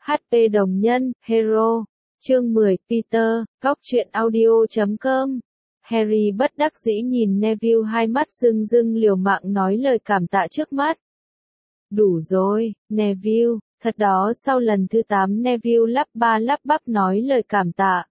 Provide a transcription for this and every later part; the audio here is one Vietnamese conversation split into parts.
HP đồng nhân, Hero. Chương 10, Peter, góc truyện audio.com. Harry bất đắc dĩ nhìn Neville, hai mắt rưng rưng liều mạng nói lời cảm tạ trước mắt. Đủ rồi, Neville, thật đó. Sau lần thứ 8 Neville lắp ba lắp bắp nói lời cảm tạ.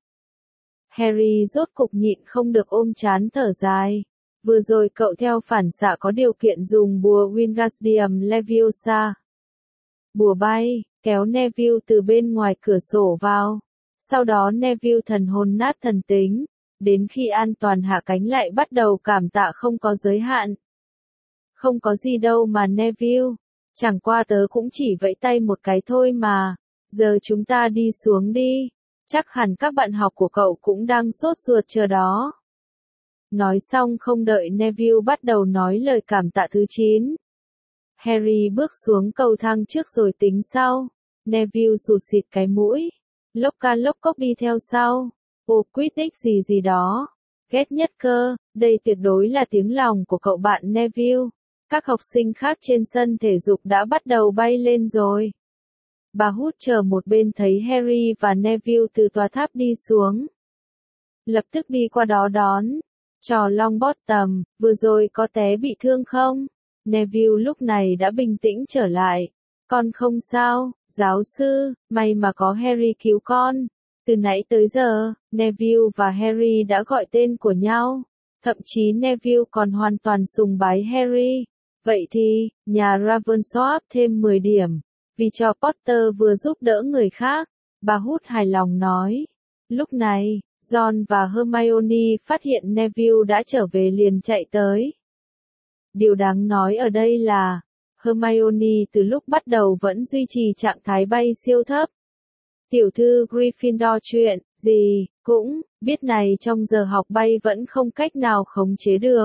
Harry rốt cục nhịn không được ôm trán thở dài. Vừa rồi cậu theo phản xạ có điều kiện dùng bùa Wingardium Leviosa. Bùa bay, kéo Neville từ bên ngoài cửa sổ vào. Sau đó Neville thần hồn nát thần tính, đến khi an toàn hạ cánh lại bắt đầu cảm tạ không có giới hạn. Không có gì đâu mà Neville, chẳng qua tớ cũng chỉ vẫy tay một cái thôi mà, giờ chúng ta đi xuống đi, chắc hẳn các bạn học của cậu cũng đang sốt ruột chờ đó. Nói xong không đợi Neville bắt đầu nói lời cảm tạ thứ 9. Harry bước xuống cầu thang trước rồi tính sau. Neville sụt sịt cái mũi. Lốc ca lốc cốc đi theo sau. Ô quýt đích gì gì đó. Ghét nhất cơ, đây tuyệt đối là tiếng lòng của cậu bạn Neville. Các học sinh khác trên sân thể dục đã bắt đầu bay lên rồi. Bà Hút chờ một bên thấy Harry và Neville từ tòa tháp đi xuống. Lập tức đi qua đó đón. Trò Longbottom, vừa rồi có té bị thương không? Neville lúc này đã bình tĩnh trở lại. Con không sao, giáo sư, may mà có Harry cứu con. Từ nãy tới giờ, Neville và Harry đã gọi tên của nhau. Thậm chí Neville còn hoàn toàn sùng bái Harry. Vậy thì, nhà Ravenclaw thêm 10 điểm. Vì cho Potter vừa giúp đỡ người khác. Bà Hút hài lòng nói. Lúc này, Ron và Hermione phát hiện Neville đã trở về liền chạy tới. Điều đáng nói ở đây là, Hermione từ lúc bắt đầu vẫn duy trì trạng thái bay siêu thấp. Tiểu thư Gryffindor chuyện, gì, cũng, biết này trong giờ học bay vẫn không cách nào khống chế được.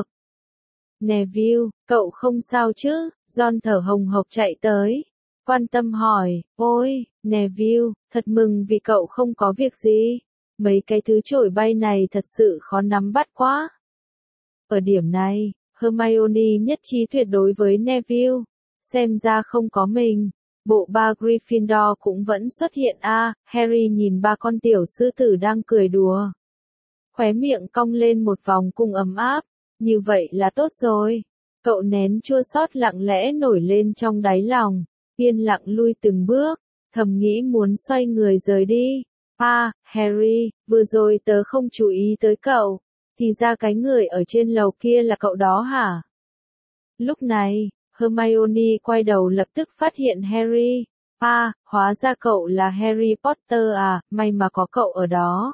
Neville, cậu không sao chứ? Ron thở hồng hộc chạy tới. Quan tâm hỏi, ôi, Neville, thật mừng vì cậu không có việc gì. Mấy cái thứ chổi bay này thật sự khó nắm bắt quá. Ở điểm này, Hermione nhất trí tuyệt đối với Neville. Xem ra không có mình. Bộ ba Gryffindor cũng vẫn xuất hiện Harry nhìn ba con tiểu sư tử đang cười đùa. Khóe miệng cong lên một vòng cung ấm áp. Như vậy là tốt rồi. Cậu nén chua xót lặng lẽ nổi lên trong đáy lòng. Yên lặng lui từng bước. Thầm nghĩ muốn xoay người rời đi. Harry, vừa rồi tớ không chú ý tới cậu. Thì ra cái người ở trên lầu kia là cậu đó hả? Lúc này, Hermione quay đầu lập tức phát hiện Harry. Hóa ra cậu là Harry Potter à, may mà có cậu ở đó.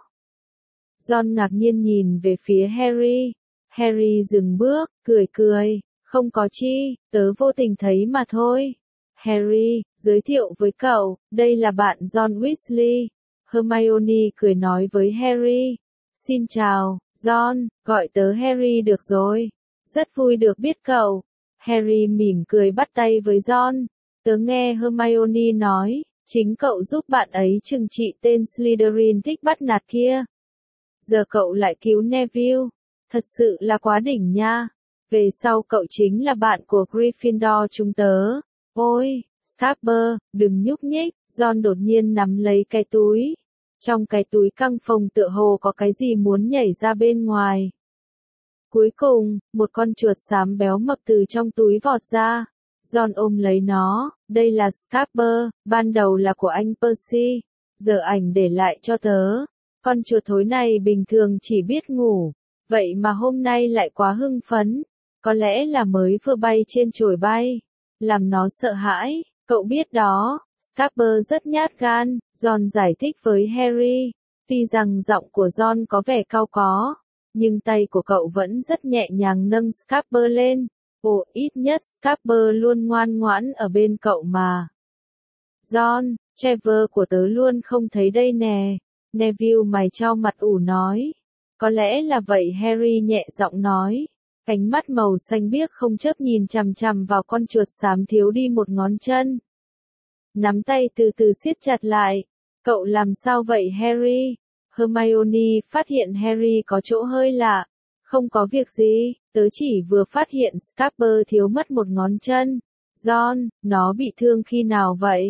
Ron ngạc nhiên nhìn về phía Harry. Harry dừng bước, cười, không có chi, tớ vô tình thấy mà thôi. Harry, giới thiệu với cậu, đây là bạn Ron Weasley. Hermione cười nói với Harry. Xin chào, Ron, gọi tớ Harry được rồi. Rất vui được biết cậu. Harry mỉm cười bắt tay với Ron. Tớ nghe Hermione nói, chính cậu giúp bạn ấy trừng trị tên Slytherin thích bắt nạt kia. Giờ cậu lại cứu Neville. Thật sự là quá đỉnh nha. Về sau cậu chính là bạn của Gryffindor chúng tớ. Ôi, Scarper, đừng nhúc nhích. Ron đột nhiên nắm lấy cái túi. Trong cái túi căng phồng tựa hồ có cái gì muốn nhảy ra bên ngoài. Cuối cùng, một con chuột xám béo mập từ trong túi vọt ra. Ron ôm lấy nó, đây là Scarper, ban đầu là của anh Percy. Giờ ảnh để lại cho tớ. Con chuột thối này bình thường chỉ biết ngủ. Vậy mà hôm nay lại quá hưng phấn. Có lẽ là mới vừa bay trên chổi bay. Làm nó sợ hãi, cậu biết đó. Scarper rất nhát gan, Ron giải thích với Harry. Tuy rằng giọng của Ron có vẻ cao có, nhưng tay của cậu vẫn rất nhẹ nhàng nâng Scarper lên. Ồ, ít nhất Scarper luôn ngoan ngoãn ở bên cậu mà. Ron, Trevor của tớ luôn không thấy đây nè. Neville mày chau mặt ủ nói. Có lẽ là vậy, Harry nhẹ giọng nói. Ánh mắt màu xanh biếc không chớp nhìn chằm chằm vào con chuột xám thiếu đi một ngón chân. Nắm tay từ từ siết chặt lại. Cậu làm sao vậy Harry? Hermione phát hiện Harry có chỗ hơi lạ. Không có việc gì, tớ chỉ vừa phát hiện Scarper thiếu mất một ngón chân. Ron, nó bị thương khi nào vậy?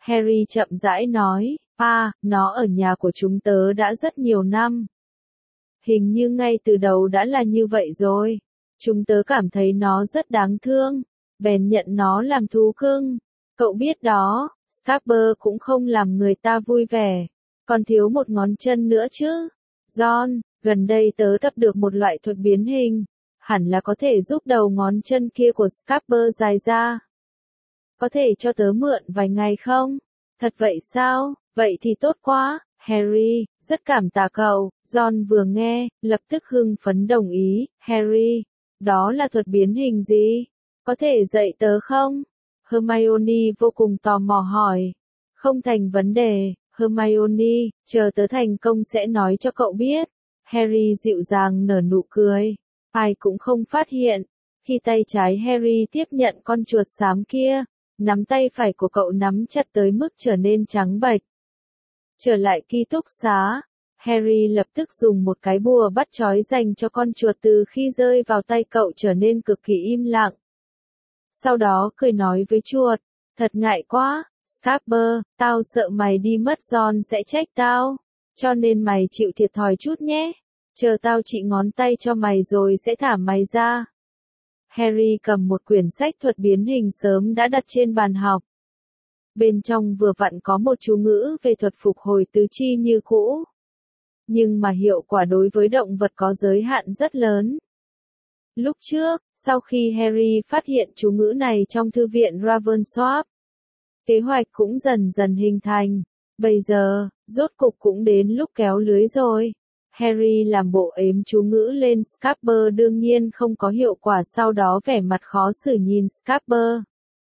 Harry chậm rãi nói, nó ở nhà của chúng tớ đã rất nhiều năm. Hình như ngay từ đầu đã là như vậy rồi. Chúng tớ cảm thấy nó rất đáng thương, bèn nhận nó làm thú cưng. Cậu biết đó, Scarper cũng không làm người ta vui vẻ. Còn thiếu một ngón chân nữa chứ. John, gần đây tớ tập được một loại thuật biến hình. Hẳn là có thể giúp đầu ngón chân kia của Scarper dài ra. Có thể cho tớ mượn vài ngày không? Thật vậy sao? Vậy thì tốt quá, Harry, rất cảm tạ cậu. John vừa nghe, lập tức hưng phấn đồng ý. Harry, đó là thuật biến hình gì? Có thể dạy tớ không? Hermione vô cùng tò mò hỏi. Không thành vấn đề, Hermione, chờ tớ thành công sẽ nói cho cậu biết. Harry dịu dàng nở nụ cười. Ai cũng không phát hiện. Khi tay trái Harry tiếp nhận con chuột xám kia, nắm tay phải của cậu nắm chặt tới mức trở nên trắng bệch. Trở lại ký túc xá, Harry lập tức dùng một cái bùa bắt trói dành cho con chuột từ khi rơi vào tay cậu trở nên cực kỳ im lặng. Sau đó cười nói với chuột, thật ngại quá, Scarper, tao sợ mày đi mất John sẽ trách tao, cho nên mày chịu thiệt thòi chút nhé, chờ tao trị ngón tay cho mày rồi sẽ thả mày ra. Harry cầm một quyển sách thuật biến hình sớm đã đặt trên bàn học. Bên trong vừa vặn có một chú ngữ về thuật phục hồi tứ chi như cũ. Nhưng mà hiệu quả đối với động vật có giới hạn rất lớn. Lúc trước, sau khi Harry phát hiện chú ngữ này trong thư viện Ravensworth, kế hoạch cũng dần dần hình thành. Bây giờ, rốt cục cũng đến lúc kéo lưới rồi. Harry làm bộ ếm chú ngữ lên Scarper đương nhiên không có hiệu quả, sau đó vẻ mặt khó xử nhìn Scarper.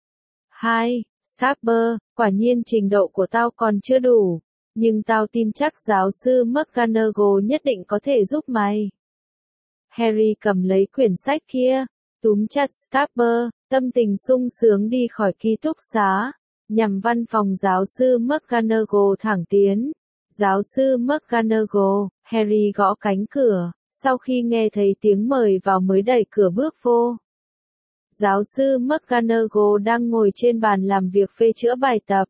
Scarper, quả nhiên trình độ của tao còn chưa đủ, nhưng tao tin chắc giáo sư McGonagall nhất định có thể giúp mày. Harry cầm lấy quyển sách kia, túm chặt Scarper, tâm tình sung sướng đi khỏi ký túc xá, nhằm văn phòng giáo sư McGonagall thẳng tiến. Giáo sư McGonagall, Harry gõ cánh cửa, sau khi nghe thấy tiếng mời vào mới đẩy cửa bước vô. Giáo sư McGonagall đang ngồi trên bàn làm việc phê chữa bài tập.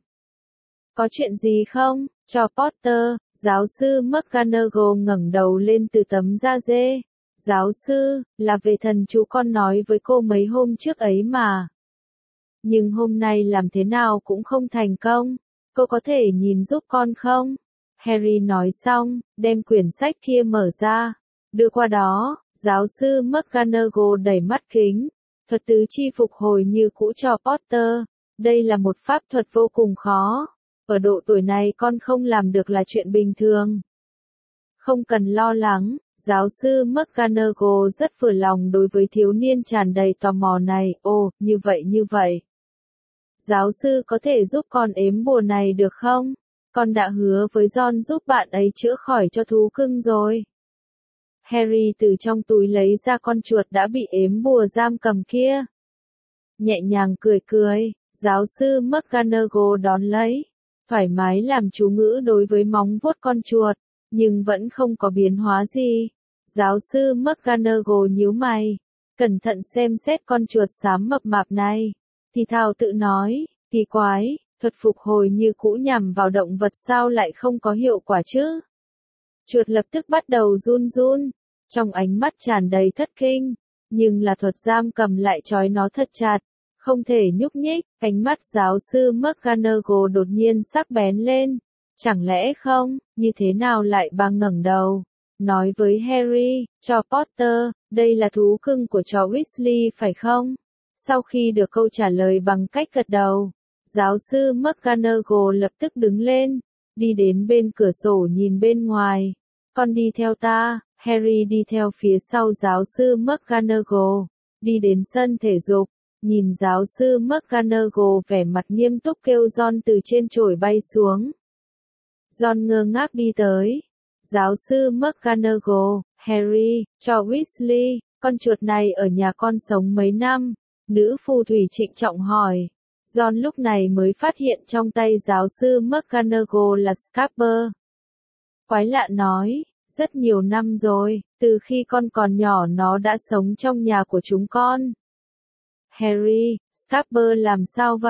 Có chuyện gì không, cho Potter? Giáo sư McGonagall ngẩng đầu lên từ tấm da dê. Giáo sư, là về thần chú con nói với cô mấy hôm trước ấy mà. Nhưng hôm nay làm thế nào cũng không thành công. Cô có thể nhìn giúp con không? Harry nói xong, đem quyển sách kia mở ra. Đưa qua đó, giáo sư McGonagall đẩy mắt kính. Thuật tứ chi phục hồi như cũ cho Potter. Đây là một pháp thuật vô cùng khó. Ở độ tuổi này con không làm được là chuyện bình thường. Không cần lo lắng, giáo sư McGonagall rất vừa lòng đối với thiếu niên tràn đầy tò mò này. Ồ, như vậy. Giáo sư có thể giúp con ếm bùa này được không? Con đã hứa với John giúp bạn ấy chữa khỏi cho thú cưng rồi. Harry từ trong túi lấy ra con chuột đã bị ếm bùa giam cầm kia. Nhẹ nhàng cười, giáo sư McGonagall đón lấy. Thoải mái làm chú ngữ đối với móng vuốt con chuột, nhưng vẫn không có biến hóa gì. Giáo sư McGonagall nhíu mày, cẩn thận xem xét con chuột xám mập mạp này. Thì thào tự nói, kỳ quái, thuật phục hồi như cũ nhằm vào động vật sao lại không có hiệu quả chứ? Chuột lập tức bắt đầu run, trong ánh mắt tràn đầy thất kinh, nhưng là thuật giam cầm lại trói nó thật chặt, không thể nhúc nhích. Ánh mắt giáo sư McGonagall đột nhiên sắc bén lên. Chẳng lẽ không, như thế nào lại bà ngẩng đầu, nói với Harry, cho Potter, đây là thú cưng của chó Weasley phải không? Sau khi được câu trả lời bằng cách gật đầu, giáo sư McGonagall lập tức đứng lên, đi đến bên cửa sổ nhìn bên ngoài. Con đi theo ta. Harry đi theo phía sau giáo sư McGonagall, đi đến sân thể dục, nhìn giáo sư McGonagall vẻ mặt nghiêm túc kêu John từ trên chổi bay xuống. John ngơ ngác đi tới. Giáo sư McGonagall, Harry, cho Weasley, con chuột này ở nhà con sống mấy năm? Nữ phù thủy trịnh trọng hỏi. John lúc này mới phát hiện trong tay giáo sư McGonagall là Scarper. Quái lạ nói, rất nhiều năm rồi, từ khi con còn nhỏ nó đã sống trong nhà của chúng con. Harry, Scarper làm sao vậy?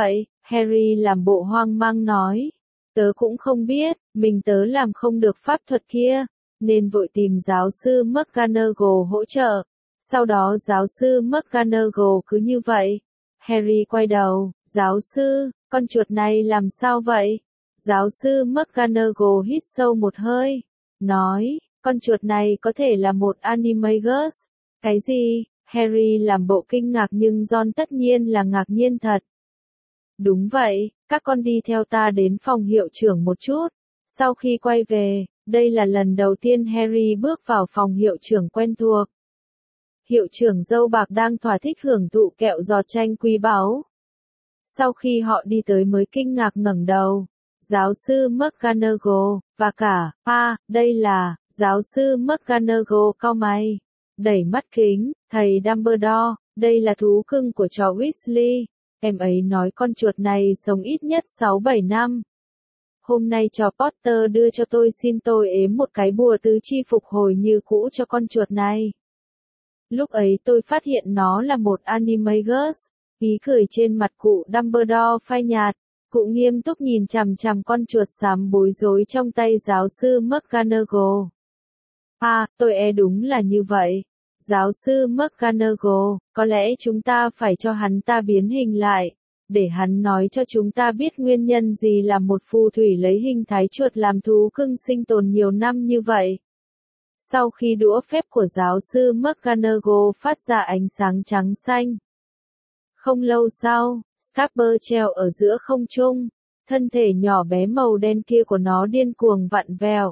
Harry làm bộ hoang mang nói. Tớ cũng không biết, tớ làm không được pháp thuật kia, nên vội tìm giáo sư McGonagall hỗ trợ. Sau đó giáo sư McGonagall cứ như vậy. Harry quay đầu, giáo sư, con chuột này làm sao vậy? Giáo sư McGonagall hít sâu một hơi, nói, con chuột này có thể là một animagus. Cái gì? Harry làm bộ kinh ngạc nhưng Ron tất nhiên là ngạc nhiên thật. Đúng vậy, các con đi theo ta đến phòng hiệu trưởng một chút. Sau khi quay về, đây là lần đầu tiên Harry bước vào phòng hiệu trưởng quen thuộc. Hiệu trưởng dâu bạc đang thỏa thích hưởng thụ kẹo giọt chanh quý báu. Sau khi họ đi tới mới kinh ngạc ngẩng đầu. Giáo sư McGonagall, và cả, đây là, giáo sư McGonagall cau mày. Đẩy mắt kính, thầy Dumbledore, đây là thú cưng của trò Weasley. Em ấy nói con chuột này sống ít nhất 6-7 năm. Hôm nay trò Potter đưa cho xin tôi ếm một cái bùa tứ chi phục hồi như cũ cho con chuột này. Lúc ấy tôi phát hiện nó là một animagus. Ý cười trên mặt cụ Dumbledore phai nhạt. Cụ nghiêm túc nhìn chằm chằm con chuột xám bối rối trong tay giáo sư McGonagall. Tôi đúng là như vậy. Giáo sư McGonagall, có lẽ chúng ta phải cho hắn ta biến hình lại, để hắn nói cho chúng ta biết nguyên nhân gì làm một phù thủy lấy hình thái chuột làm thú cưng sinh tồn nhiều năm như vậy. Sau khi đũa phép của giáo sư McGonagall phát ra ánh sáng trắng xanh. Không lâu sau, Scarper treo ở giữa không trung, thân thể nhỏ bé màu đen kia của nó điên cuồng vặn vẹo.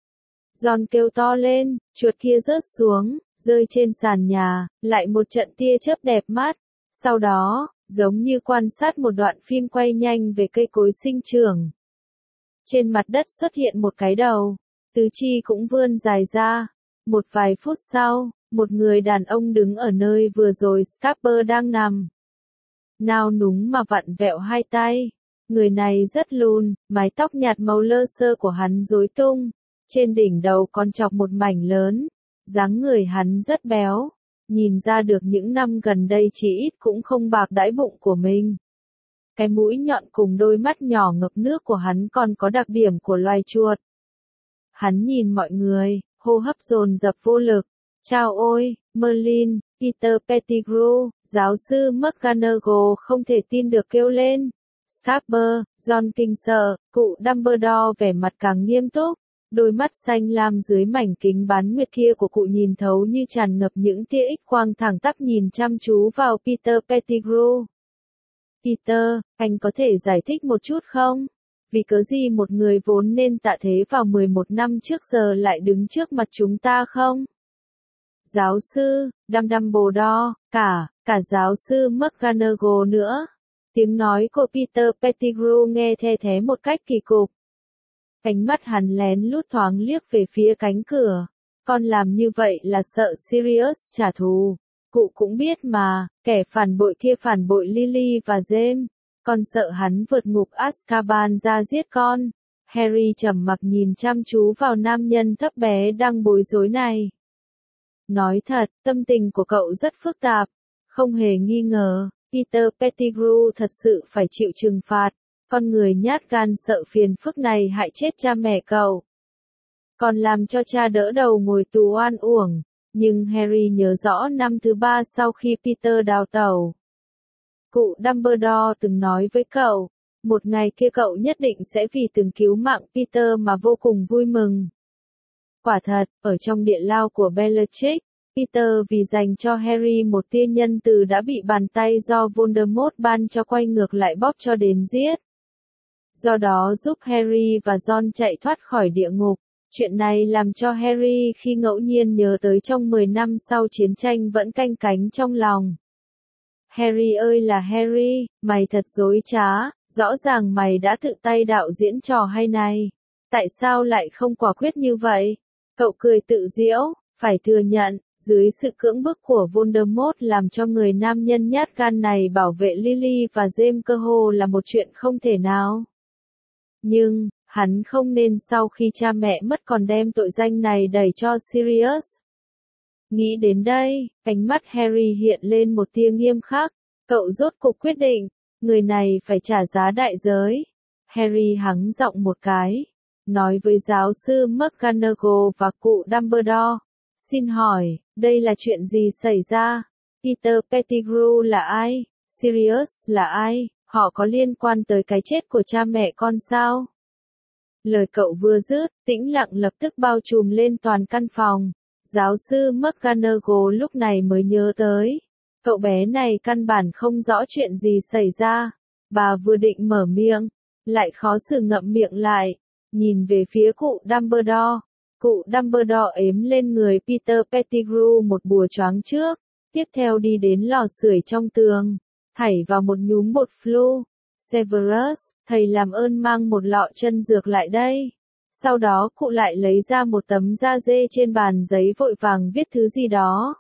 Ron kêu to lên, chuột kia rớt xuống, rơi trên sàn nhà, lại một trận tia chớp đẹp mắt. Sau đó, giống như quan sát một đoạn phim quay nhanh về cây cối sinh trưởng. Trên mặt đất xuất hiện một cái đầu, tứ chi cũng vươn dài ra. Một vài phút sau, một người đàn ông đứng ở nơi vừa rồi Scarper đang nằm. Nao núng mà vặn vẹo hai tay. Người này rất lùn, mái tóc nhạt màu lơ sơ của hắn rối tung. Trên đỉnh đầu còn chọc một mảnh lớn. Dáng người hắn rất béo. Nhìn ra được những năm gần đây chỉ ít cũng không bạc đãi bụng của mình. Cái mũi nhọn cùng đôi mắt nhỏ ngập nước của hắn còn có đặc điểm của loài chuột. Hắn nhìn mọi người, hô hấp dồn dập vô lực. Chao ôi, Merlin, Peter Pettigrew, giáo sư McGonagall không thể tin được kêu lên. Scarper, Ron kinh sợ, cụ Dumbledore vẻ mặt càng nghiêm túc. Đôi mắt xanh lam dưới mảnh kính bán nguyệt kia của cụ nhìn thấu như tràn ngập những tia X quang thẳng tắp nhìn chăm chú vào Peter Pettigrew. Peter, anh có thể giải thích một chút không? Vì cớ gì một người vốn nên tạ thế vào 11 năm trước giờ lại đứng trước mặt chúng ta không? Giáo sư, Dumbledore, cả giáo sư McGonagall nữa. Tiếng nói của Peter Pettigrew nghe the thé một cách kỳ cục. Ánh mắt hắn lén lút thoáng liếc về phía cánh cửa. Con làm như vậy là sợ Sirius trả thù. Cụ cũng biết mà, kẻ phản bội kia phản bội Lily và James. Con sợ hắn vượt ngục Azkaban ra giết con. Harry trầm mặc nhìn chăm chú vào nam nhân thấp bé đang bối rối này. Nói thật, tâm tình của cậu rất phức tạp. Không hề nghi ngờ, Peter Pettigrew thật sự phải chịu trừng phạt. Con người nhát gan sợ phiền phức này hại chết cha mẹ cậu. Còn làm cho cha đỡ đầu ngồi tù oan uổng. Nhưng Harry nhớ rõ năm thứ 3 sau khi Peter đào tẩu. Cụ Dumbledore từng nói với cậu, một ngày kia cậu nhất định sẽ vì từng cứu mạng Peter mà vô cùng vui mừng. Quả thật, ở trong địa lao của Bellatrix, Peter vì dành cho Harry một tia nhân từ đã bị bàn tay do Voldemort ban cho quay ngược lại bóp cho đến giết. Do đó giúp Harry và Ron chạy thoát khỏi địa ngục. Chuyện này làm cho Harry khi ngẫu nhiên nhớ tới trong 10 năm sau chiến tranh vẫn canh cánh trong lòng. Harry ơi là Harry, mày thật dối trá, rõ ràng mày đã tự tay đạo diễn trò hay này. Tại sao lại không quả quyết như vậy? Cậu cười tự giễu, phải thừa nhận, dưới sự cưỡng bức của Voldemort làm cho người nam nhân nhát gan này bảo vệ Lily và James cơ hồ là một chuyện không thể nào. Nhưng, hắn không nên sau khi cha mẹ mất còn đem tội danh này đẩy cho Sirius. Nghĩ đến đây, ánh mắt Harry hiện lên một tia nghiêm khắc. Cậu rốt cuộc quyết định, Người này phải trả giá đại giới. Harry hắng giọng một cái, nói với giáo sư McGonagall và cụ Dumbledore. Xin hỏi, đây là chuyện gì xảy ra? Peter Pettigrew là ai? Sirius là ai? Họ có liên quan tới cái chết của cha mẹ con sao? Lời cậu vừa dứt, tĩnh lặng lập tức bao trùm lên toàn căn phòng. Giáo sư McGonagall lúc này mới nhớ tới. Cậu bé này căn bản không rõ chuyện gì xảy ra. Bà vừa định mở miệng, lại khó xử ngậm miệng lại, nhìn về phía cụ Dumbledore. Cụ Dumbledore ếm lên người Peter Pettigrew một bùa choáng trước, tiếp theo đi đến lò sưởi trong tường, thảy vào một nhúm bột flu. Severus, thầy làm ơn mang một lọ chân dược lại đây. Sau đó cụ lại lấy ra một tấm da dê trên bàn giấy vội vàng viết thứ gì đó.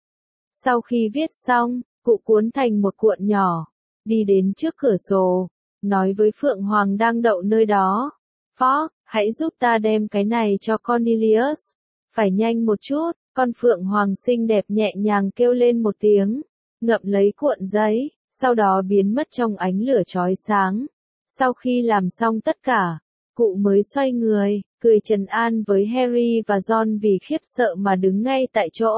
Sau khi viết xong, cụ cuốn thành một cuộn nhỏ, đi đến trước cửa sổ, nói với Phượng Hoàng đang đậu nơi đó. Fogg, hãy giúp ta đem cái này cho Cornelius. Phải nhanh một chút, con Phượng Hoàng xinh đẹp nhẹ nhàng kêu lên một tiếng, ngậm lấy cuộn giấy, sau đó biến mất trong ánh lửa chói sáng. Sau khi làm xong tất cả, cụ mới xoay người, cười trấn an với Harry và Ron vì khiếp sợ mà đứng ngay tại chỗ.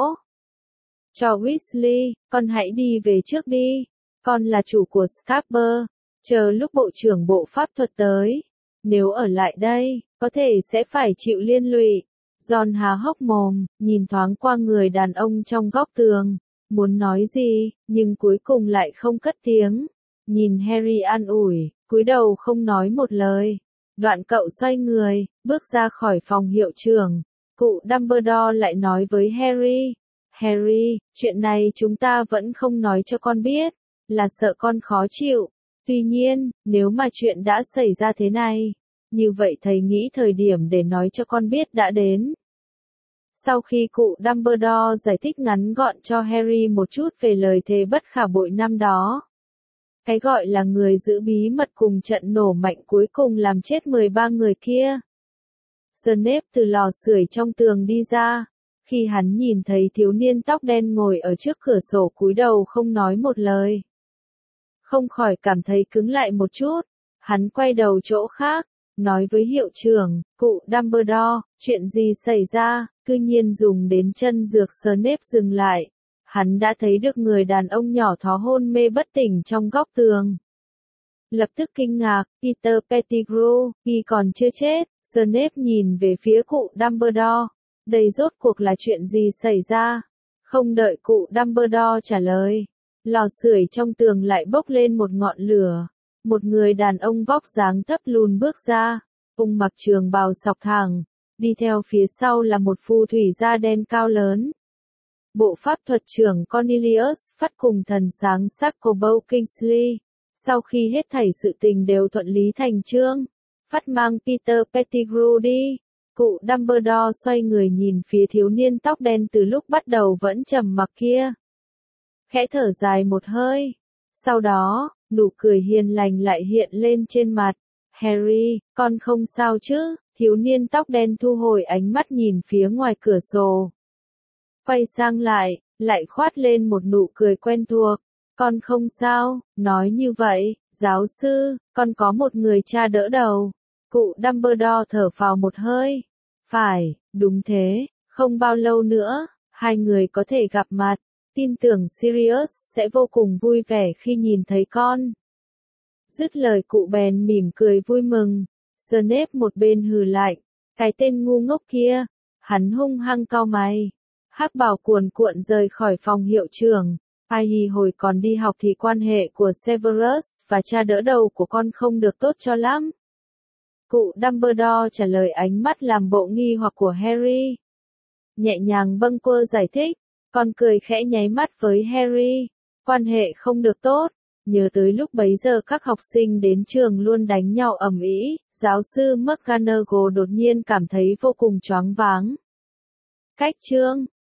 Cho Weasley, con hãy đi về trước đi. Con là chủ của Scarper, chờ lúc bộ trưởng bộ pháp thuật tới. Nếu ở lại đây, có thể sẽ phải chịu liên lụy. Ron há hốc mồm, nhìn thoáng qua người đàn ông trong góc tường, muốn nói gì, nhưng cuối cùng lại không cất tiếng. Nhìn Harry an ủi, cúi đầu không nói một lời. Đoạn cậu xoay người, bước ra khỏi phòng hiệu trưởng. Cụ Dumbledore lại nói với Harry. Harry, chuyện này chúng ta vẫn không nói cho con biết, là sợ con khó chịu. Tuy nhiên, nếu mà chuyện đã xảy ra thế này, như vậy thầy nghĩ thời điểm để nói cho con biết đã đến. Sau khi cụ Dumbledore giải thích ngắn gọn cho Harry một chút về lời thề bất khả bội năm đó. Cái gọi là người giữ bí mật cùng trận nổ mạnh cuối cùng làm chết 13 người kia. Snape từ lò sưởi trong tường đi ra. Khi hắn nhìn thấy thiếu niên tóc đen ngồi ở trước cửa sổ cúi đầu không nói một lời, không khỏi cảm thấy cứng lại một chút. Hắn quay đầu chỗ khác, nói với hiệu trưởng, cụ Dumbledore, chuyện gì xảy ra, cư nhiên dùng đến chân dược. Snape dừng lại. Hắn đã thấy được người đàn ông nhỏ thó hôn mê bất tỉnh trong góc tường. Lập tức kinh ngạc, Peter Pettigrew, y còn chưa chết. Snape nhìn về phía cụ Dumbledore. Đây rốt cuộc là chuyện gì xảy ra? Không đợi cụ Dumbledore trả lời, lò sưởi trong tường lại bốc lên một ngọn lửa. Một người đàn ông vóc dáng thấp lùn bước ra, ông mặc trường bào sọc thẳng, đi theo phía sau là một phù thủy da đen cao lớn. Bộ pháp thuật trưởng Cornelius phát cùng thần sáng Saccobo Kingsley. Sau khi hết thảy sự tình đều thuận lý thành chương, phát mang Peter Pettigrew đi. Cụ Dumbledore xoay người nhìn phía thiếu niên tóc đen từ lúc bắt đầu vẫn trầm mặc kia. Khẽ thở dài một hơi. Sau đó, nụ cười hiền lành lại hiện lên trên mặt. Harry, con không sao chứ? Thiếu niên tóc đen thu hồi ánh mắt nhìn phía ngoài cửa sổ. Quay sang lại khoát lên một nụ cười quen thuộc. Con không sao, nói như vậy, giáo sư, con có một người cha đỡ đầu. Cụ Dumbledore thở phào một hơi. Phải, đúng thế, không bao lâu nữa, hai người có thể gặp mặt. Tin tưởng Sirius sẽ vô cùng vui vẻ khi nhìn thấy con. Dứt lời cụ bèn mỉm cười vui mừng. Snape một bên hừ lạnh. Cái tên ngu ngốc kia. Hắn hung hăng cau mày. Hắc bào cuồn cuộn rời khỏi phòng hiệu trưởng. Ai hồi còn đi học thì quan hệ của Severus và cha đỡ đầu của con không được tốt cho lắm. Cụ Dumbledore trả lời ánh mắt làm bộ nghi hoặc của Harry. Nhẹ nhàng bâng quơ giải thích, con cười khẽ nháy mắt với Harry. Quan hệ không được tốt, nhớ tới lúc bấy giờ các học sinh đến trường luôn đánh nhau ầm ĩ, giáo sư McGonagall đột nhiên cảm thấy vô cùng choáng váng. Cách chương